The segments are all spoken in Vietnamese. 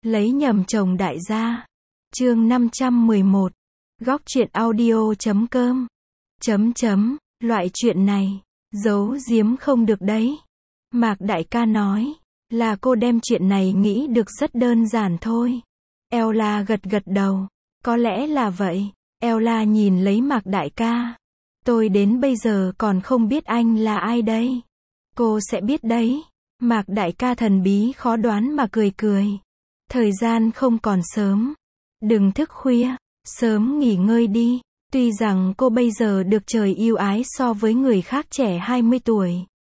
Lấy nhầm chồng đại gia. Chương 511. Góc truyện audio.com. Loại chuyện này, giấu giếm không được đấy. Mạc đại ca nói, là cô đem chuyện này nghĩ được rất đơn giản thôi. Ella gật gật đầu, có lẽ là vậy. Ella nhìn lấy Mạc đại ca. Tôi đến bây giờ còn không biết anh là ai đây. Cô sẽ biết đấy. Mạc đại ca thần bí khó đoán mà cười cười. Thời gian không còn sớm. Đừng thức khuya, sớm nghỉ ngơi đi. Tuy rằng cô bây giờ được trời yêu ái so với người khác trẻ 20 tuổi.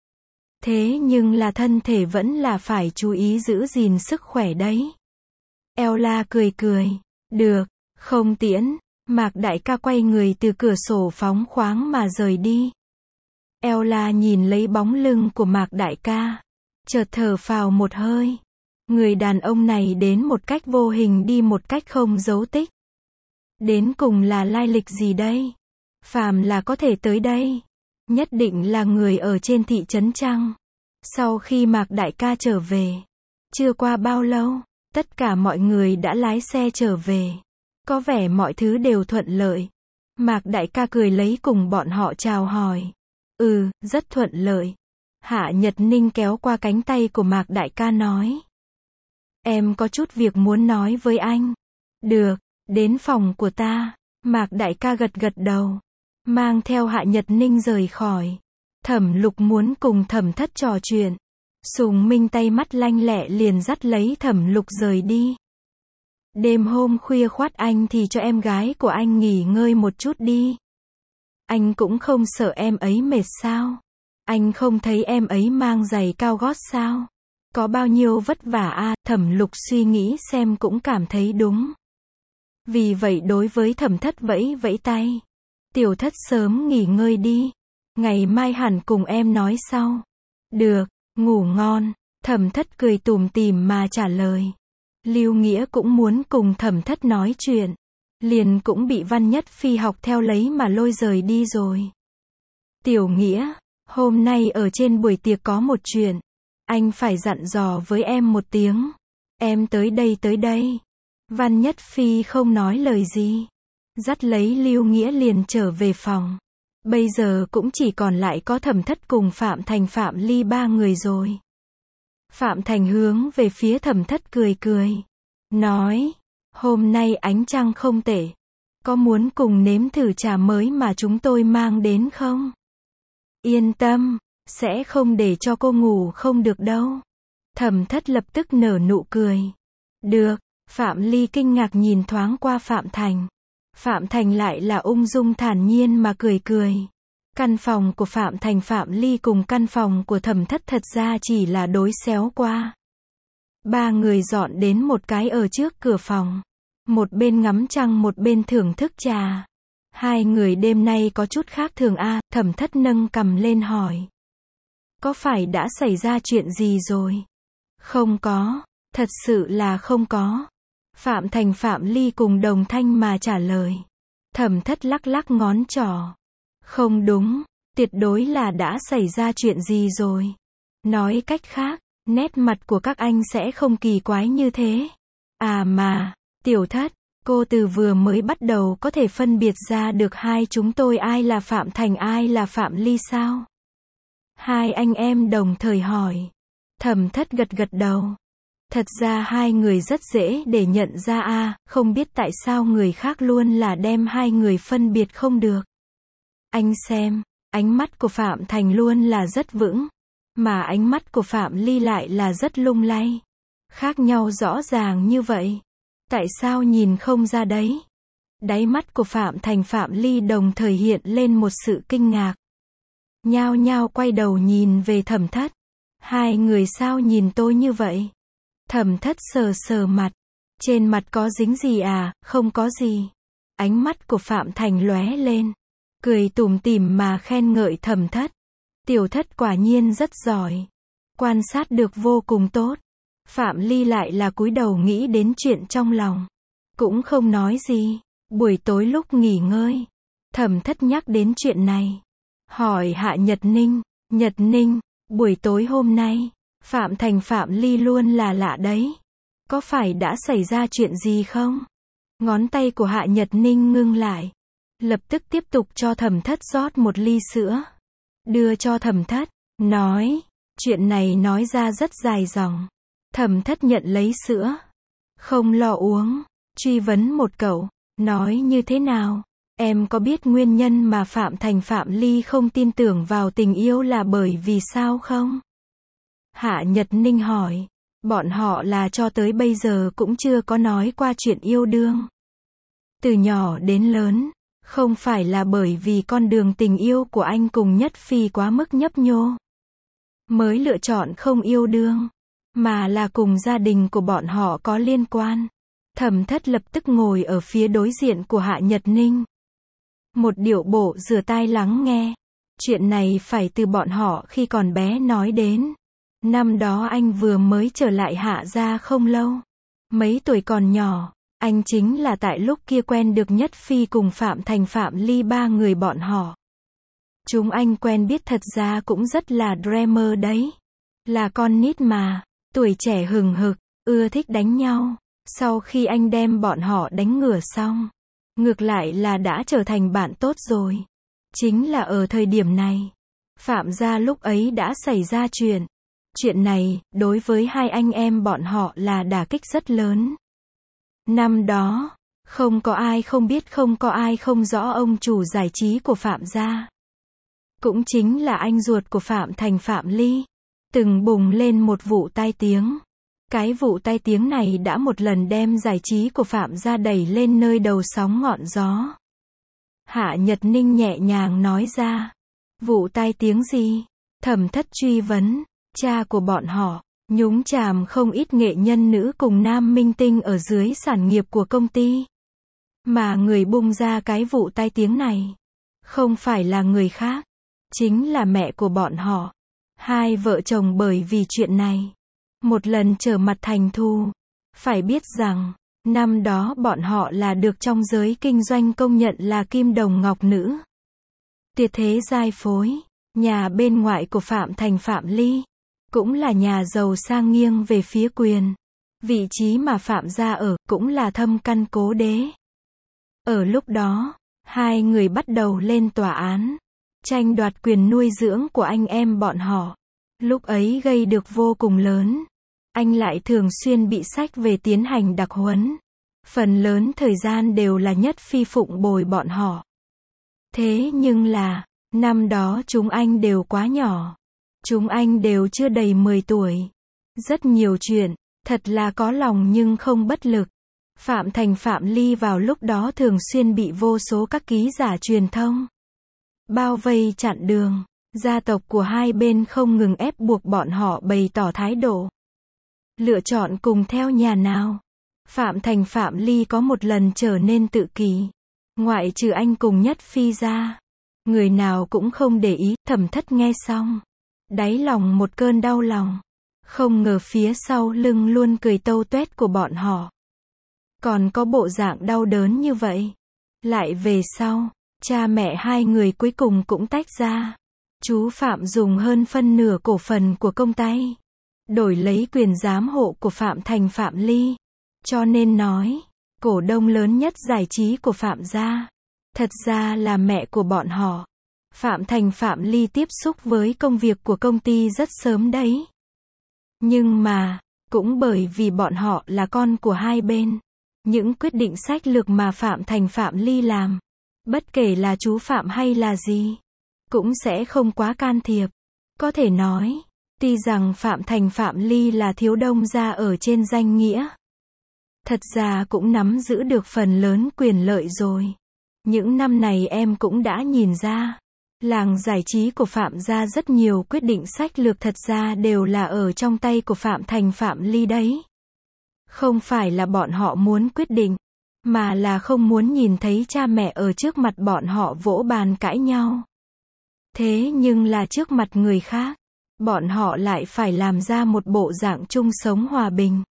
Thế nhưng là thân thể vẫn là phải chú ý giữ gìn sức khỏe đấy. Ella cười cười. Được, không tiễn. Mạc đại ca quay người từ cửa sổ phóng khoáng mà rời đi. Ella nhìn lấy bóng lưng của Mạc đại ca. Chợt thở phào một hơi. Người đàn ông này đến một cách vô hình đi một cách không dấu tích. Đến cùng là lai lịch gì đây? Phàm là có thể tới đây. Nhất định là người ở trên thị trấn chăng? Sau khi Mạc đại ca trở về. Chưa qua bao lâu, tất cả mọi người đã lái xe trở về. Có vẻ mọi thứ đều thuận lợi. Mạc đại ca cười lấy cùng bọn họ chào hỏi. Rất thuận lợi. Hạ Nhật Ninh kéo qua cánh tay của Mạc đại ca nói. Em có chút việc muốn nói với anh. Được, đến phòng của ta. Mạc đại ca gật gật đầu. Mang theo Hạ Nhật Ninh rời khỏi. Thẩm Lục muốn cùng Thẩm Thất trò chuyện. Sùng Minh tay mắt lanh lẹ liền dắt lấy Thẩm Lục rời đi. Đêm hôm khuya khoắt anh thì cho em gái của anh nghỉ ngơi một chút đi. Anh cũng không sợ em ấy mệt sao? Anh không thấy em ấy mang giày cao gót sao? Có bao nhiêu vất vả à? Thẩm Lục suy nghĩ xem cũng cảm thấy đúng. Vì vậy đối với Thẩm Thất vẫy vẫy tay. Tiểu Thất sớm nghỉ ngơi đi. Ngày mai hẳn cùng em nói sau. Được, ngủ ngon. Thẩm Thất cười tủm tỉm mà trả lời. Lưu Nghĩa cũng muốn cùng Thẩm Thất nói chuyện. Liền cũng bị Văn Nhất Phi học theo lấy mà lôi rời đi rồi. Tiểu Nghĩa, hôm nay ở trên buổi tiệc có một chuyện. Anh phải dặn dò với em một tiếng. Em tới đây. Văn Nhất Phi không nói lời gì. Dắt lấy Lưu Nghĩa liền trở về phòng. Bây giờ cũng chỉ còn lại có Thẩm Thất cùng Phạm Thành Phạm Ly ba người rồi. Phạm Thành hướng về phía Thẩm Thất cười cười. Nói, hôm nay ánh trăng không tệ. Có muốn cùng nếm thử trà mới mà chúng tôi mang đến không? Yên tâm, sẽ không để cho cô ngủ không được đâu. Thẩm Thất lập tức nở nụ cười. Được, Phạm Ly kinh ngạc nhìn thoáng qua Phạm Thành. Phạm Thành lại là ung dung thản nhiên mà cười cười. Căn phòng của Phạm Thành Phạm Ly cùng căn phòng của Thẩm Thất thật ra chỉ là đối xéo qua. Ba người dọn đến một cái ở trước cửa phòng. Một bên ngắm trăng một bên thưởng thức trà. Hai người đêm nay có chút khác thường à? Thẩm Thất nâng cằm lên hỏi. Có phải đã xảy ra chuyện gì rồi? Không có, thật sự là không có. Phạm Thành Phạm Ly cùng đồng thanh mà trả lời. Thẩm Thất lắc lắc ngón trỏ. Không đúng, tuyệt đối là đã xảy ra chuyện gì rồi. Nói cách khác, nét mặt của các anh sẽ không kỳ quái như thế. À mà, Tiểu Thất, cô từ vừa mới bắt đầu có thể phân biệt ra được hai chúng tôi ai là Phạm Thành ai là Phạm Ly sao? Hai anh em đồng thời hỏi. Thẩm Thất gật gật đầu. Thật ra hai người rất dễ để nhận ra à, không biết tại sao người khác luôn là đem hai người phân biệt không được. Anh xem, ánh mắt của Phạm Thành luôn là rất vững, mà ánh mắt của Phạm Ly lại là rất lung lay. Khác nhau rõ ràng như vậy. Tại sao nhìn không ra đấy? Đáy mắt của Phạm Thành Phạm Ly đồng thời hiện lên một sự kinh ngạc. Nhao nhao quay đầu nhìn về Thẩm Thất. Hai người sao nhìn tôi như vậy? Thẩm Thất sờ sờ mặt. Trên mặt có dính gì à? Không có gì. Ánh mắt của Phạm Thành lóe lên. Cười tủm tỉm mà khen ngợi Thẩm Thất. Tiểu Thất quả nhiên rất giỏi. Quan sát được vô cùng tốt. Phạm Ly lại là cúi đầu nghĩ đến chuyện trong lòng. Cũng không nói gì. Buổi tối lúc nghỉ ngơi. Thẩm Thất nhắc đến chuyện này. Hỏi Hạ Nhật Ninh. Nhật Ninh, buổi tối hôm nay, Phạm Thành Phạm Ly luôn là lạ đấy. Có phải đã xảy ra chuyện gì không? Ngón tay của Hạ Nhật Ninh ngưng lại. Lập tức tiếp tục cho Thẩm Thất rót một ly sữa. Đưa cho Thẩm Thất. Nói. Chuyện này nói ra rất dài dòng. Thẩm Thất nhận lấy sữa. Không lo uống. Truy vấn một câu. Nói như thế nào? Em có biết nguyên nhân mà Phạm Thành Phạm Ly không tin tưởng vào tình yêu là bởi vì sao không? Hạ Nhật Ninh hỏi. Bọn họ là cho tới bây giờ cũng chưa có nói qua chuyện yêu đương. Từ nhỏ đến lớn, không phải là bởi vì con đường tình yêu của anh cùng Nhất Phi quá mức nhấp nhô, mới lựa chọn không yêu đương, mà là cùng gia đình của bọn họ có liên quan. Thẩm Thất lập tức ngồi ở phía đối diện của Hạ Nhật Ninh. Một điệu bộ rửa tai lắng nghe. Chuyện này phải từ bọn họ khi còn bé nói đến. Năm đó anh vừa mới trở lại Hạ gia không lâu. Mấy tuổi còn nhỏ, anh chính là tại lúc kia quen được Nhất Phi cùng Phạm Thành Phạm Ly ba người bọn họ. Chúng anh quen biết thật ra cũng rất là dreamer đấy. Là con nít mà, tuổi trẻ hừng hực, ưa thích đánh nhau. Sau khi anh đem bọn họ đánh ngửa xong, ngược lại là đã trở thành bạn tốt rồi. Chính là ở thời điểm này, Phạm gia lúc ấy đã xảy ra chuyện. Chuyện này, đối với hai anh em bọn họ là đả kích rất lớn. Năm đó, không có ai không biết, không có ai không rõ ông chủ giải trí của Phạm gia. Cũng chính là anh ruột của Phạm Thành Phạm Ly. Từng bùng lên một vụ tai tiếng. Cái vụ tai tiếng này đã một lần đem giải trí của Phạm gia đẩy lên nơi đầu sóng ngọn gió. Hạ Nhật Ninh nhẹ nhàng nói ra. Vụ tai tiếng gì? Thẩm Thất truy vấn. Cha của bọn họ, nhúng chàm không ít nghệ nhân nữ cùng nam minh tinh ở dưới sản nghiệp của công ty. Mà người bung ra cái vụ tai tiếng này, không phải là người khác, chính là mẹ của bọn họ. Hai vợ chồng bởi vì chuyện này, một lần trở mặt thành thù. Phải biết rằng, năm đó bọn họ là được trong giới kinh doanh công nhận là kim đồng ngọc nữ. Tuyệt thế giai phối, nhà bên ngoại của Phạm Thành Phạm Ly, cũng là nhà giàu sang nghiêng về phía quyền. Vị trí mà Phạm gia ở, cũng là thâm căn cố đế. Ở lúc đó, hai người bắt đầu lên tòa án, tranh đoạt quyền nuôi dưỡng của anh em bọn họ. Lúc ấy gây được vô cùng lớn. Anh lại thường xuyên bị sách về tiến hành đặc huấn. Phần lớn thời gian đều là Nhất Phi phụng bồi bọn họ. Thế nhưng là, năm đó chúng anh đều quá nhỏ. Chúng anh đều chưa đầy 10 tuổi. Rất nhiều chuyện, thật là có lòng nhưng không bất lực. Phạm Thành Phạm Ly vào lúc đó thường xuyên bị vô số các ký giả truyền thông bao vây chặn đường. Gia tộc của hai bên không ngừng ép buộc bọn họ bày tỏ thái độ. Lựa chọn cùng theo nhà nào. Phạm Thành Phạm Ly có một lần trở nên tự kỷ. Ngoại trừ anh cùng Nhất Phi ra, người nào cũng không để ý. Thẩm Thất nghe xong, đáy lòng một cơn đau lòng. Không ngờ phía sau lưng luôn cười tâu tuét của bọn họ còn có bộ dạng đau đớn như vậy. Lại về sau, cha mẹ hai người cuối cùng cũng tách ra. Chú Phạm dùng hơn phân nửa cổ phần của công ty, đổi lấy quyền giám hộ của Phạm Thành Phạm Ly. Cho nên nói, cổ đông lớn nhất giải trí của Phạm gia, thật ra là mẹ của bọn họ. Phạm Thành Phạm Ly tiếp xúc với công việc của công ty rất sớm đấy. Nhưng mà, cũng bởi vì bọn họ là con của hai bên, những quyết định sách lược mà Phạm Thành Phạm Ly làm, bất kể là chú Phạm hay là gì, cũng sẽ không quá can thiệp. Có thể nói, tuy rằng Phạm Thành Phạm Ly là thiếu đông gia ở trên danh nghĩa, thật ra cũng nắm giữ được phần lớn quyền lợi rồi. Những năm này em cũng đã nhìn ra, làng giải trí của Phạm gia rất nhiều quyết định sách lược thật ra đều là ở trong tay của Phạm Thành Phạm Ly đấy. Không phải là bọn họ muốn quyết định, mà là không muốn nhìn thấy cha mẹ ở trước mặt bọn họ vỗ bàn cãi nhau. Thế nhưng là trước mặt người khác, bọn họ lại phải làm ra một bộ dạng chung sống hòa bình.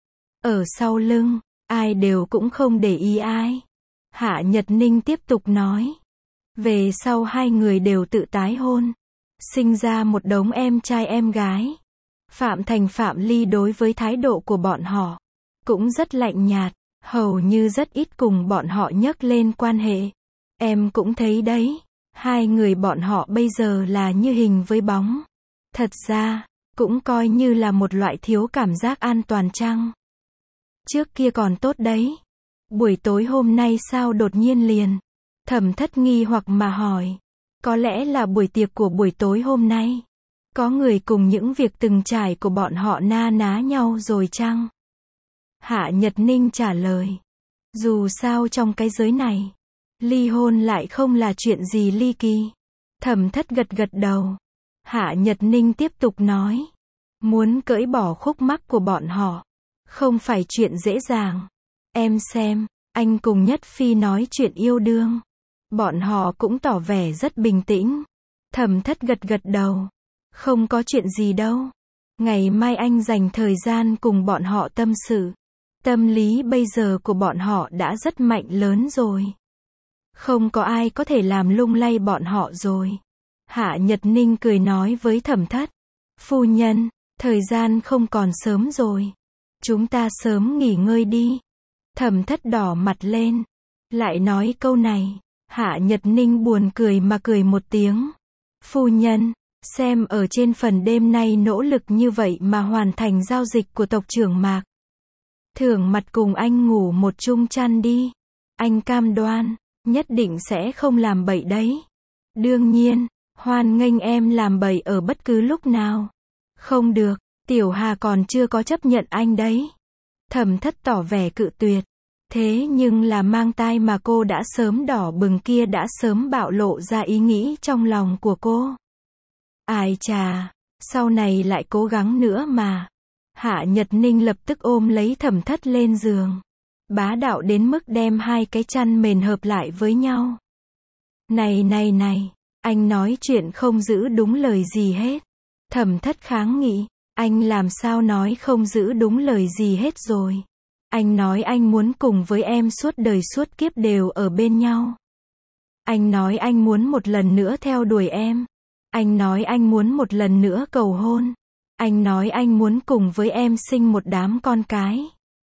Ở sau lưng, ai đều cũng không để ý ai. Hạ Nhật Ninh tiếp tục nói. Về sau hai người đều tự tái hôn, sinh ra một đống em trai em gái. Phạm Thành Phạm Ly đối với thái độ của bọn họ, cũng rất lạnh nhạt, hầu như rất ít cùng bọn họ nhắc lên quan hệ. Em cũng thấy đấy, hai người bọn họ bây giờ là như hình với bóng. Thật ra, cũng coi như là một loại thiếu cảm giác an toàn chăng? Trước kia còn tốt đấy. Buổi tối hôm nay sao đột nhiên liền? Thẩm Thất nghi hoặc mà hỏi. Có lẽ là buổi tiệc của buổi tối hôm nay. Có người cùng những việc từng trải của bọn họ na ná nhau rồi chăng? Hạ Nhật Ninh trả lời. Dù sao trong cái giới này, ly hôn lại không là chuyện gì ly kỳ. Thẩm Thất gật gật đầu. Hạ Nhật Ninh tiếp tục nói. Muốn cởi bỏ khúc mắc của bọn họ, không phải chuyện dễ dàng. Em xem, anh cùng Nhất Phi nói chuyện yêu đương. Bọn họ cũng tỏ vẻ rất bình tĩnh. Thẩm Thất gật gật đầu. Không có chuyện gì đâu. Ngày mai anh dành thời gian cùng bọn họ tâm sự. Tâm lý bây giờ của bọn họ đã rất mạnh lớn rồi. Không có ai có thể làm lung lay bọn họ rồi. Hạ Nhật Ninh cười nói với Thẩm Thất. Phu nhân, thời gian không còn sớm rồi. Chúng ta sớm nghỉ ngơi đi. Thẩm Thất đỏ mặt lên. Lại nói câu này. Hạ Nhật Ninh buồn cười mà cười một tiếng. Phu nhân, xem ở trên phần đêm nay nỗ lực như vậy mà hoàn thành giao dịch của tộc trưởng Mạc. Thưởng mặt cùng anh ngủ một chung chăn đi. Anh cam đoan, nhất định sẽ không làm bậy đấy. Đương nhiên, hoan nghênh em làm bậy ở bất cứ lúc nào. Không được, Tiểu Hà còn chưa có chấp nhận anh đấy. Thẩm Thất tỏ vẻ cự tuyệt. Thế nhưng là mang tai mà cô đã sớm đỏ bừng kia đã sớm bạo lộ ra ý nghĩ trong lòng của cô. Ai chà, sau này lại cố gắng nữa mà. Hạ Nhật Ninh lập tức ôm lấy Thẩm Thất lên giường. Bá đạo đến mức đem hai cái chăn mền hợp lại với nhau. Này, anh nói chuyện không giữ đúng lời gì hết. Thẩm Thất kháng nghị, anh làm sao nói không giữ đúng lời gì hết rồi. Anh nói anh muốn cùng với em suốt đời suốt kiếp đều ở bên nhau. Anh nói anh muốn một lần nữa theo đuổi em. Anh nói anh muốn một lần nữa cầu hôn. Anh nói anh muốn cùng với em sinh một đám con cái.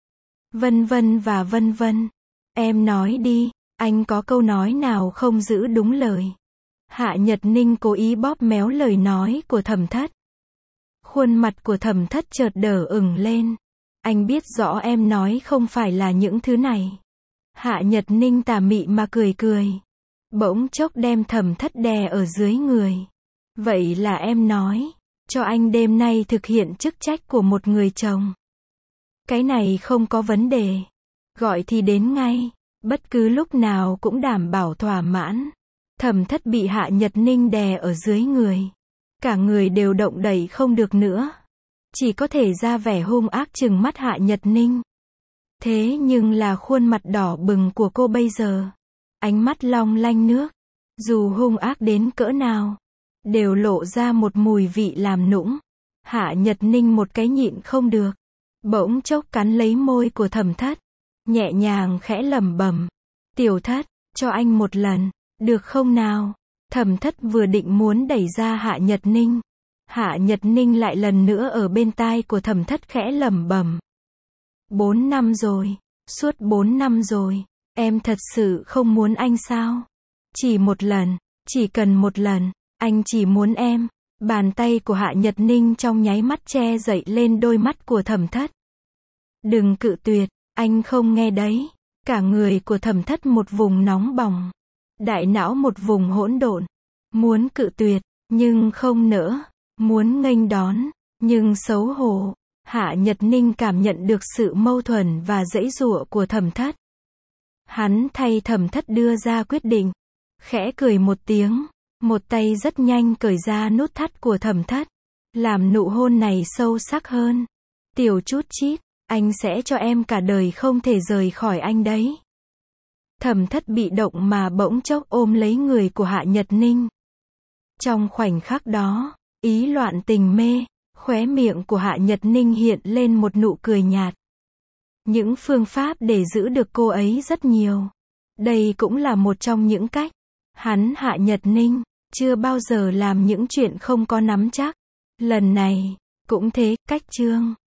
Vân vân và vân vân. Em nói đi, anh có câu nói nào không giữ đúng lời? Hạ Nhật Ninh cố ý bóp méo lời nói của Thẩm Thất. Khuôn mặt của Thẩm Thất chợt đỏ ửng lên. Anh biết rõ em nói không phải là những thứ này. Hạ Nhật Ninh tà mị mà cười cười. Bỗng chốc đem Thẩm Thất đè ở dưới người. Vậy là em nói, cho anh đêm nay thực hiện chức trách của một người chồng. Cái này không có vấn đề. Gọi thì đến ngay. Bất cứ lúc nào cũng đảm bảo thỏa mãn. Thẩm Thất bị Hạ Nhật Ninh đè ở dưới người. Cả người đều động đậy không được nữa. Chỉ có thể ra vẻ hung ác trừng mắt Hạ Nhật Ninh. Thế nhưng là khuôn mặt đỏ bừng của cô bây giờ. Ánh mắt long lanh nước. Dù hung ác đến cỡ nào, đều lộ ra một mùi vị làm nũng. Hạ Nhật Ninh một cái nhịn không được. Bỗng chốc cắn lấy môi của Thẩm Thất. Nhẹ nhàng khẽ lẩm bẩm. Tiểu Thất, cho anh một lần, được không nào? Thẩm Thất vừa định muốn đẩy ra Hạ Nhật Ninh. Hạ Nhật Ninh lại lần nữa ở bên tai của Thẩm Thất khẽ lẩm bẩm. 4 năm rồi, suốt 4 năm rồi, em thật sự không muốn anh sao? Chỉ một lần, chỉ cần một lần, anh chỉ muốn em. Bàn tay của Hạ Nhật Ninh trong nháy mắt che dậy lên đôi mắt của Thẩm Thất. Đừng cự tuyệt, anh không nghe đấy. Cả người của Thẩm Thất một vùng nóng bỏng. Đại não một vùng hỗn độn. Muốn cự tuyệt, nhưng không nỡ. Muốn nghênh đón, nhưng xấu hổ. Hạ Nhật Ninh cảm nhận được sự mâu thuẫn và giãy giụa của Thẩm Thất. Hắn thay Thẩm Thất đưa ra quyết định. Khẽ cười một tiếng. Một tay rất nhanh cởi ra nút thắt của Thẩm Thất. Làm nụ hôn này sâu sắc hơn. Tiểu chút chít, anh sẽ cho em cả đời không thể rời khỏi anh đấy. Thẩm Thất bị động mà bỗng chốc ôm lấy người của Hạ Nhật Ninh. Trong khoảnh khắc đó, ý loạn tình mê, khóe miệng của Hạ Nhật Ninh hiện lên một nụ cười nhạt. Những phương pháp để giữ được cô ấy rất nhiều. Đây cũng là một trong những cách. Hắn Hạ Nhật Ninh chưa bao giờ làm những chuyện không có nắm chắc. Lần này, cũng thế, cách chương